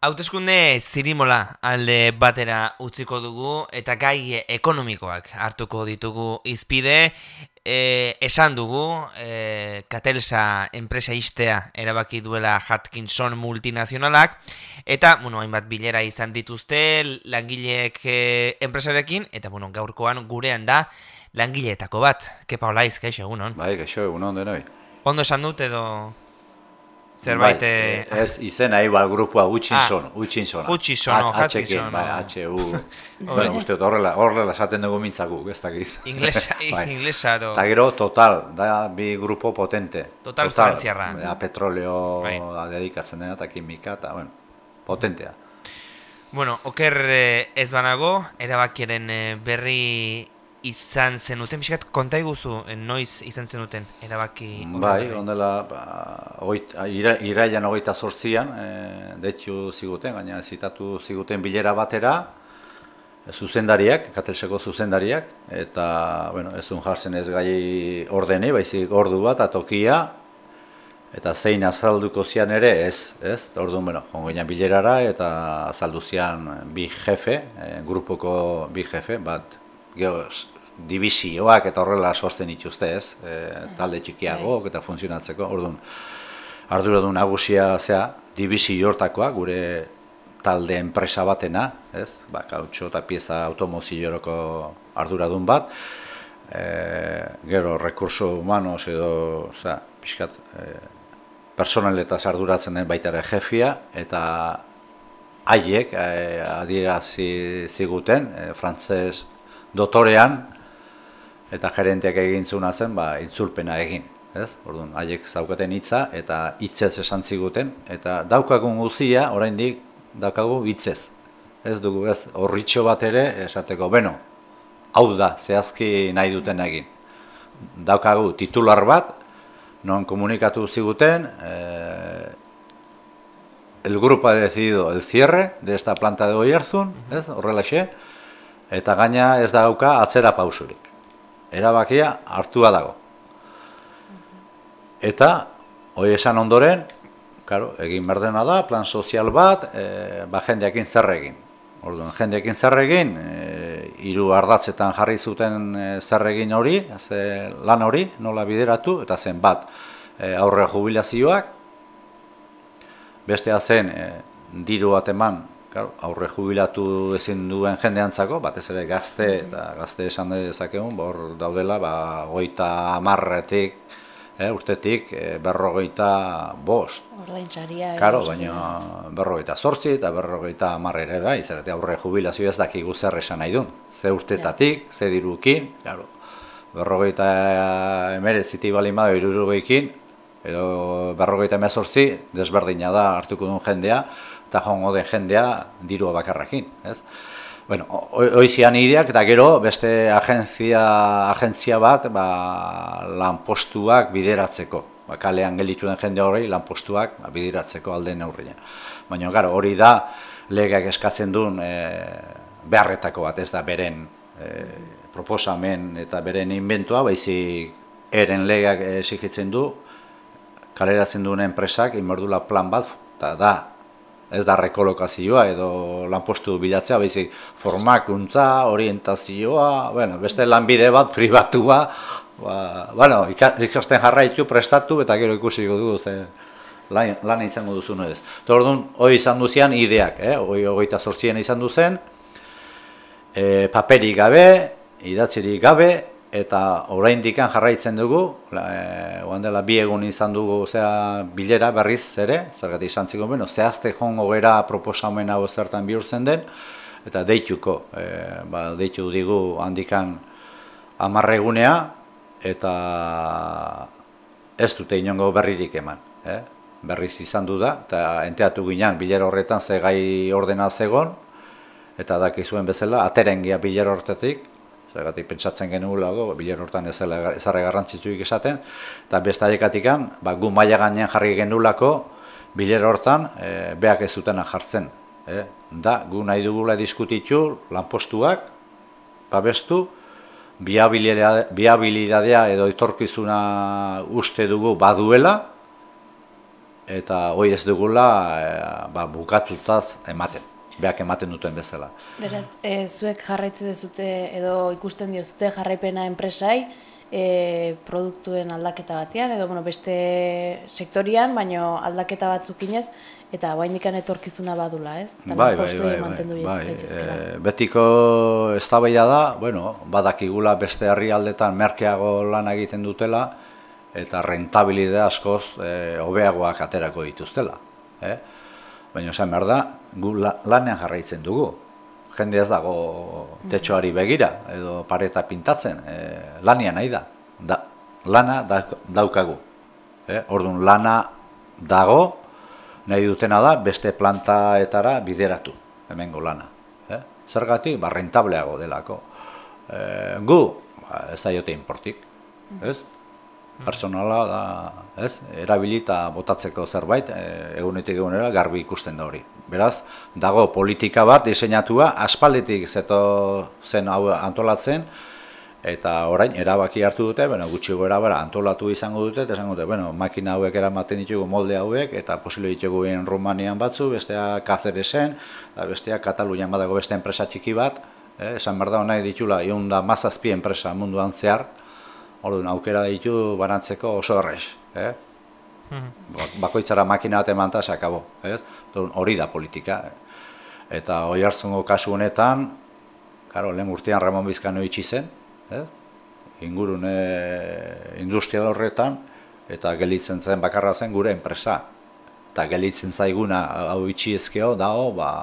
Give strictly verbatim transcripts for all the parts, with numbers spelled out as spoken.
Hauteskunde zirimola alde batera utziko dugu eta gai ekonomikoak hartuko ditugu hizpide. E, esan dugu e, Catelsa enpresa ixtea erabaki duela Hutchinson multinazionalak eta bueno, hainbat bilera izan dituzte langileek e, enpresarekin eta bueno, gaurkoan gurean da langileetako bat. Kepa Olaiz, kaixo egunon. Bai, kaixo egunon denoi. Ondo esan dut edo zerbait... Bai, ez izena iba grupua Hutchinson, ah, Hutchinson. Hutchinson, Hutchinson. Bai, H U. Bueno, uste dut horrela, horrela esaten dugu mintzaku, ez dakiz. Inglesa, bai. Inglesaro. Eta gero, Total, da bi grupo potente. Total, total frantziarra. Ja, petroleo bai. Dedikatzen dena eta kimika, eta, bueno, potentea. Bueno, oker ez banago, erabakiaren berri izan zenuten, pixkat, konta iguzu, noiz izan zenuten erabaki? Bai, ondela, ba, ira, irailan hogeita zortzian, e, deitxu ziguten, gaina zitatu ziguten bilera batera, zuzendariak, Catelseko zuzendariak, eta, bueno, ez un jartzen ez gai ordeni, baizik ordu bat, atokia, eta zein azalduko zian ere, ez, ez, orduan, bueno, ongoinan bilerara, eta azaldu zian bi jefe, e, grupoko bi jefe, bat, geho, divisioak eta horrela sortzen dituzte ez, e, talde txikiagoak eta funtzionatzeko, orduan, arduradun nagusia zea, divisio hortakoa, gure talde enpresa batena, ez, ba, kautxo eta pieza automozioroko arduradun bat, e, gero, rekurso humanos edo, oza, pixkat, e, personaletaz arduratzen den baita ere jefia, eta haiek, e, adierazi ziguten, e, frantzez dotorean, eta gerenteak egin zuna zen, ba, itzulpena egin, ez? Orduan, haiek zaukaten hitza eta hitzez esan ziguten, eta daukagun guztia, oraindik daukagu hitzez. Ez dugu, ez, horritxo bat ere, esateko, beno, hau da, zehazki nahi duten egin. Daukagu titular bat, non komunikatu ziguten, eh, el grupo ha decidido el cierre de esta planta de Oiartzun, ez, horrelaxe, eta gaina ez dauka atzera pausurik. Erabakia hartua dago. Eta, hori esan ondoren, claro, egin berdena da, plan sozial bat, e, ba, jendeakin zer egin. Orduan, jendeakin zer egin, e, hiru ardatzetan jarri zuten e, zer egin hori, ze, lan hori, nola bideratu, eta zen bat, e, aurre jubilazioak, bestea zen, e, diru bat eman, claro, aurre jubilatu ezin duen jendeantzako, batez ere gazte, eta gazte esan dezakegun, bor daudela, ba, goita amarretik, eh, urtetik, e, berrogeita bost. Ordaintzaria. Karo, baina berrogeita zortzi eta berrogeita amarrere bai, zerate aurre jubilazio ez dakigu zer esan nahi duen. Ze urtetatik, ze dirukin, claro, berrogeita emeretzitik balin bada hirurogeikin, edo berrogeita emezortzi, desberdina da hartuko duen jendea, eta joango den jendea dirua bakarrakin, ez? Bueno, hoizian ideak, eta gero beste agentzia, agentzia bat, ba, lanpostuak bideratzeko. Ba, kalean gelditu den jende hori lanpostuak ba, bideratzeko alde neurria. Baina, gara, hori da legeak eskatzen duen e, beharretako bat, ez da beren e, proposamen eta beren inventua, baizik eren legeak exigitzen du, kaleratzen duen enpresak, inberdula plan bat, eta da, ez da rekolokazioa edo lanpostu bilatzea, baizik formakuntza, orientazioa, bueno, beste lanbide bat pribatua, ba, bueno, ikasten jarraitu, prestatu, eta gero ikusiko dugu ze lan, lan izango duzu ez. Orduan, hori izan duzian ideak, eh? hori hogeita zortzien izan duzen, e, paperik gabe, idatzirik gabe, eta oraindikan jarraitzen dugu, e, oan dela bi egun izan dugu zera, bilera berriz ere, zergatik izan ziko, bueno, zehazte jongo gera proposamen hau zertan bihurtzen den, eta deituko, e, ba, deitu digu handikan amarregunea, eta ez dute inongo berririk eman. Eh? Berriz izan du da, eta enteatu ginen bilera horretan ze gai ordena zegon, eta dakizuen bezala, aterengia bilera horretatik, zergatik pentsatzen genuelago, biler hortan ezarre garrantzitsuik esaten, eta beste aiekatikan, ba, gu maila gainean jarri genuelako, biler hortan, e, beak ez zutena jartzen. E, da, gu nahi dugula diskutitu, lanpostuak, babestu, biabilidadea edo etorkizuna uste dugu baduela, eta hoi ez dugula e, ba, bukatutaz ematen, beak ematen duten bezala. Beraz, e, zuek jarraitze dezute edo ikusten diozute jarraipena enpresai, e, produktuen aldaketa batean, edo bueno, beste sektorian, baino aldaketa batzukinez, eta baindikan etorkizuna badula, ez? Bai, bai, bai, bai, bai. E, betiko eztabaida da, bueno, badakigula beste herrialdetan merkeago lan egiten dutela, eta rentabilidea askoz e, hobeagoak aterako dituztela. Eh? Baina esan behar da, gu la, lanean jarraitzen dugu. Jende ez dago tetxoari begira, edo pareta pintatzen, e, lanian nahi da. da lana da, daukagu. Eh? Orduan, lana dago, nahi dutena da beste plantaetara bideratu, hemengo lana. Eh? Zergatik, ba, rentableago delako. E, gu, ba, ez daiote inportik, ez? Personala da, ez? Erabilita botatzeko zerbait, e, egunetik egunera garbi ikusten da hori. Beraz, dago politika bat diseinatua, aspalditik zeto zen hau antolatzen, eta orain erabaki hartu dute, bueno, gutxi gora bera antolatu izango dute, eta esango dute, bueno, makina hauek eramaten ditugu molde hauek, eta posible ditugu en Rumanian batzu, bestea Cáceresen, eta bestea Katalunian badago beste enpresa txiki bat, eh, esan behar da nahi ditula, iun da mazazpi enpresa munduan zehar, orduan aukera ditu banatzeko oso errez, eh? Bakoitzara makina bat eman eta se akabo, eh? Hori da politika. Eta hori hartzungo kasu honetan, karo, lehen urtean Ramon Bizkano itxi zen, eh? Ingurune industrial horretan, eta gelitzen zen bakarra zen gure enpresa. Eta gelitzen zaiguna hau itxi ezkeo dago, ba,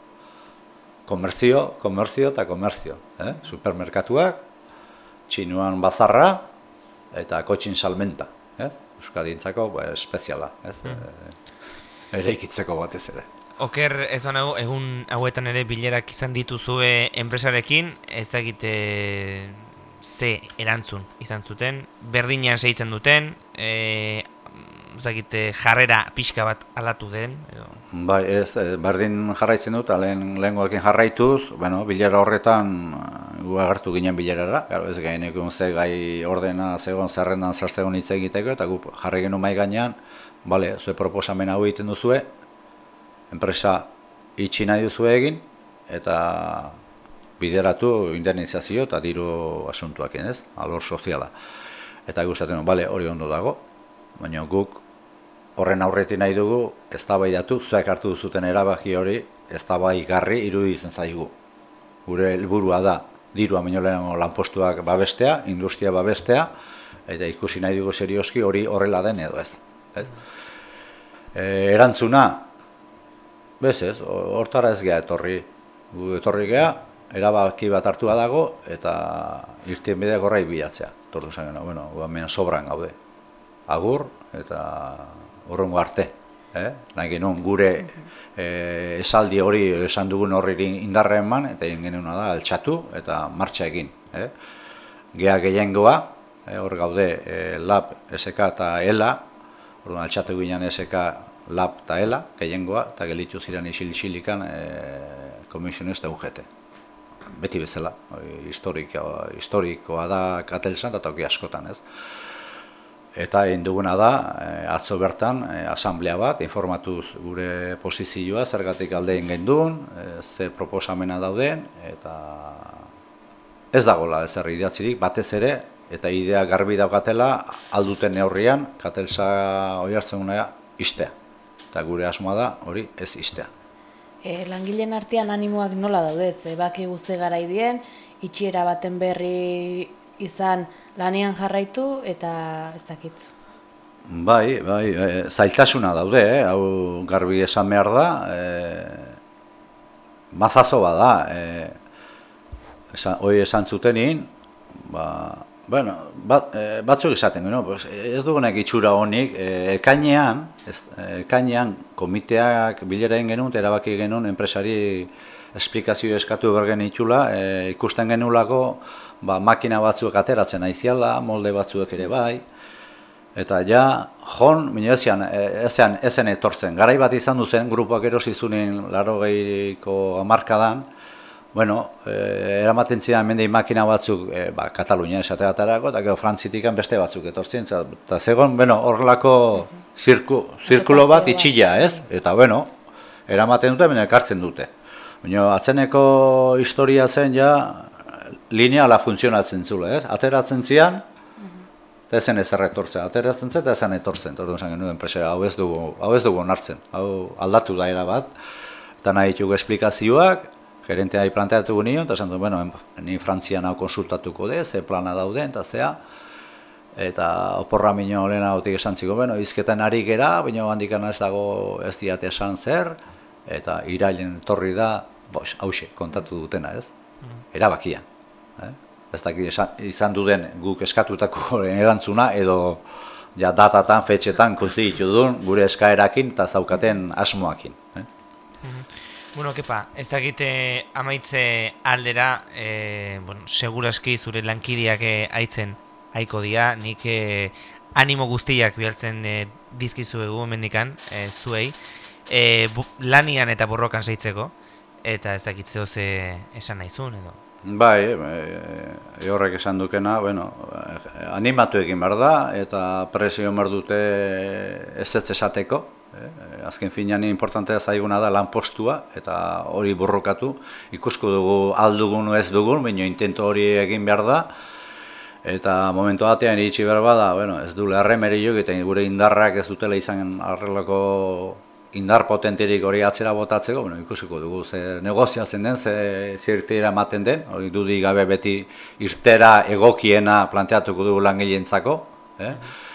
komerzio, komerzio eta komerzio. Eh? Supermerkatuak, txinuan bazarra, eta kotxin salmenta. Eh? Euskadientzako ba, espeziala. Ez? Hmm. E, ere ikitzeko batez ere. Oker, ez banago, egun hauetan ere bilerak izan dituzue enpresarekin, ez dakite ze erantzun izan zuten, berdinean segitzen duten, e, ez dakite jarrera pixka bat alatu den? Edo? Bai, ez, berdin jarraitzen dut, lehen lehengoekin jarraituz, bueno, bilera horretan gu agertu ginen bilerara, ez gaineko ze gai ordena zegoen zerrendan zerzegon hitz egiteko, eta gu jarri genuen mai gainean, bale, zue proposamen hau egiten duzue, enpresa itxi nahi duzue egin, eta bideratu indemnizazio eta diru asuntuak, ez, alor soziala. Eta gustatzen, bale, hori ondo dago, baina guk horren aurretik nahi dugu, eztabaidatu, zuek hartu duzuten erabaki hori, eztabaigarri iruditzen zaigu. Gure helburua da, dirua baino lehenago lanpostuak babestea, industria babestea, eta ikusi nahi dugu serioski hori horrela den edo ez. ez? E, erantzuna, bez ez, hortara ez geha etorri. Gu etorri geha, erabaki bat hartua dago, eta irtien bideak horrai bilatzea. Tortu zen, bueno, hemen sobran gaude. Agur, eta horrengo arte. Eh? Nahi genuen gure eh, esaldi hori esan dugun horri indarra eman, eta egin genuen da altxatu eta martxa egin. Eh? Gea gehiengoa, eh, hor gaude eh, lab, S K eta E L A, orduan altxatu ginen S K, lab eta E L A, gehiengoa, eta gelitu ziren isil-isilikan eh, komisionista U G T. Beti bezala, historikoa, historikoa da Katelsan eta toki askotan, ez? Eta egin duguna da, atzo bertan, asamblea bat, informatuz gure posizioa, zergatik alde egin genduen, ze proposamena dauden, eta ez dagoela ezer idatzirik, batez ere, eta idea garbi daukatela, alduten neurrian, Katelsa hori hartzen gunea, istea. Eta gure asmoa da, hori ez istea. E, langileen artean animoak nola daude, ze baki guzti garaidien, itxiera baten berri izan lanean jarraitu eta ez dakit. Bai, bai, e, zailtasuna daude, eh? Hau garbi esan behar da, e, mazazo bada, e, esan, hori esan zutenin, ba, bueno, bat, e, batzuk esaten, no? Pues, ez dugunek itxura honik, e, ekainean, ez, ekainean komiteak bilera egin genuen, erabaki genuen enpresari esplikazio eskatu bergen itxula, e, ikusten genulako, ba, makina batzuek ateratzen aiziala, molde batzuek ere bai, eta ja, jon, minio ezean, ezean, ezen etortzen. Garai bat izan duzen, grupoak erosi zunin larogeiko hamarkadan, bueno, e, eramaten zidan mendei makina batzuk, e, ba, Katalunia esateatarako, eta gero Frantzitikan beste batzuk etortzen, eta zegoen, bueno, horrelako zirku, zirkulo bat itxila, ez? Eta, bueno, eramaten dute, baina ekartzen dute. Baina, atzeneko historia zen, ja, lineala funtzionatzen zule, ez? Ateratzen zian, eta ezen ez erretortzen, ateratzen zen, eta ezen etortzen. Orduan esan genuen enpresa, hau ez dugu, hau ez dugu onartzen, hau aldatu da era bat, eta nahi ditugu esplikazioak, gerentea planteatu nion, eta esan du, bueno, ni Frantzian hau konsultatuko de, ze plana dauden, eta zea, eta oporra minio lehena gotik esan ziko, bueno, izketan ari gera, baina handikan ez dago ez diate esan zer, eta irailen torri da, boix, hause, kontatu dutena, ez? Erabakia. Eh? Ez dakit izan duden guk eskatutako erantzuna, edo ja, datatan, fetxetan, konziditu duen, gure eskaerakin eta zaukaten asmoakin. Eh? Bueno, kepa, ez dakite amaitze aldera, e, bueno, seguraski zure lankiriak aitzen haiko dia, nik e, animo guztiak bialtzen e, dizkizuegu mendikan, e, zuei, e, bu, lanian eta borrokan zeitzeko, eta ez dakit zeo ze esan nahizun, edo? Bai, e, horrek esan dukena, bueno, animatu egin behar da, eta presio behar dute ez ez esateko. Eh, azken finean importantea zaiguna da lanpostua eta hori borrokatu. Ikusko dugu aldugun ez dugun, baina intento hori egin behar da. Eta momentu batean iritsi behar bada, bueno, ez du leharremeri jo, eta gure indarrak ez dutela izan arrelako indar potenterik hori atzera botatzeko, bueno, ikusiko dugu ze negoziatzen den, ze zirtera ematen den, hori dudik gabe beti irtera egokiena planteatuko dugu langileentzako, eh?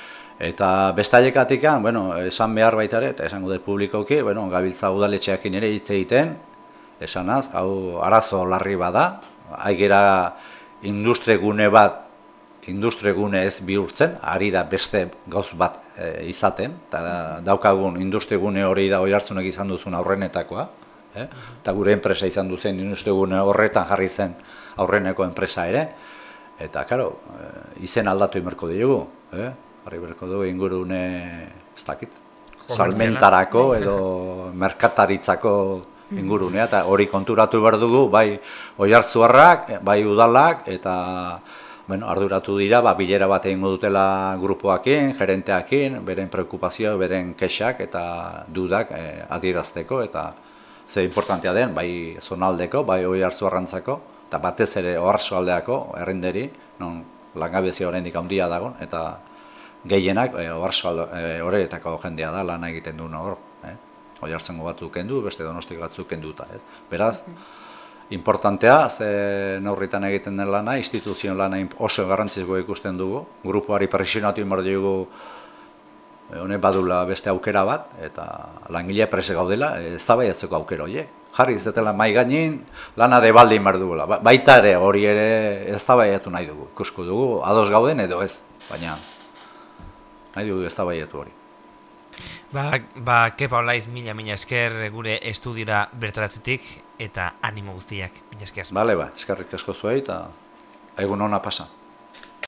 Eta bestaiekatikan, bueno, esan behar baita ere, eta esango dut publikoki, bueno, gabiltza udaletxeakin ere hitz egiten, esanaz, hau arazo larri bada, haigera industregune bat, industregune ez bihurtzen, ari da beste gauz bat e, izaten, eta daukagun industregune hori da Oiartzunek izan duzun aurrenetakoa, eh? Eta gure enpresa izan duzen industregune horretan jarri zen aurreneko enpresa ere, eta, karo, izen aldatu imerko diogu, eh? Harri berko dugu ingurune, ez dakit, salmentarako edo merkataritzako ingurunea, eta hori konturatu behar dugu, bai Oiartzuarrak, bai udalak, eta bueno, arduratu dira, ba, bilera bat egingo dutela grupoakin, gerenteakin, beren preokupazio, beren kexak eta dudak eh, adierazteko, eta ze importantea den, bai zonaldeko, bai Oiartzuarrantzako, eta batez ere oarsoaldeako, errenderi, non langabezia oraindik handia dagon, eta gehienak e, horretako e, jendea da lan egiten duen hor. Eh? Oiartzungo batzuk kendu, beste Donostik batzuk kenduta. Ez? Beraz, importantea, ze neurritan egiten den lana, instituzioen lana oso garrantzizkoa ikusten dugu. Grupoari presionatu inbar dugu honek badula beste aukera bat, eta langile prese gaudela, ez da baiatzeko aukera horiek. Jarri izetela mai gainin, lana debaldi inbar dugula. Ba, baita ere hori ere ez da baiatu nahi dugu. Ikusko dugu, ados gauden edo ez, baina nahi dugu ez da baiatu hori. Ba, ba Kepa Olaiz, mila, mila esker gure estudiora bertaratzetik eta animo guztiak, mila esker. Bale, ba, eskerrik asko zuei eta egun ona pasa.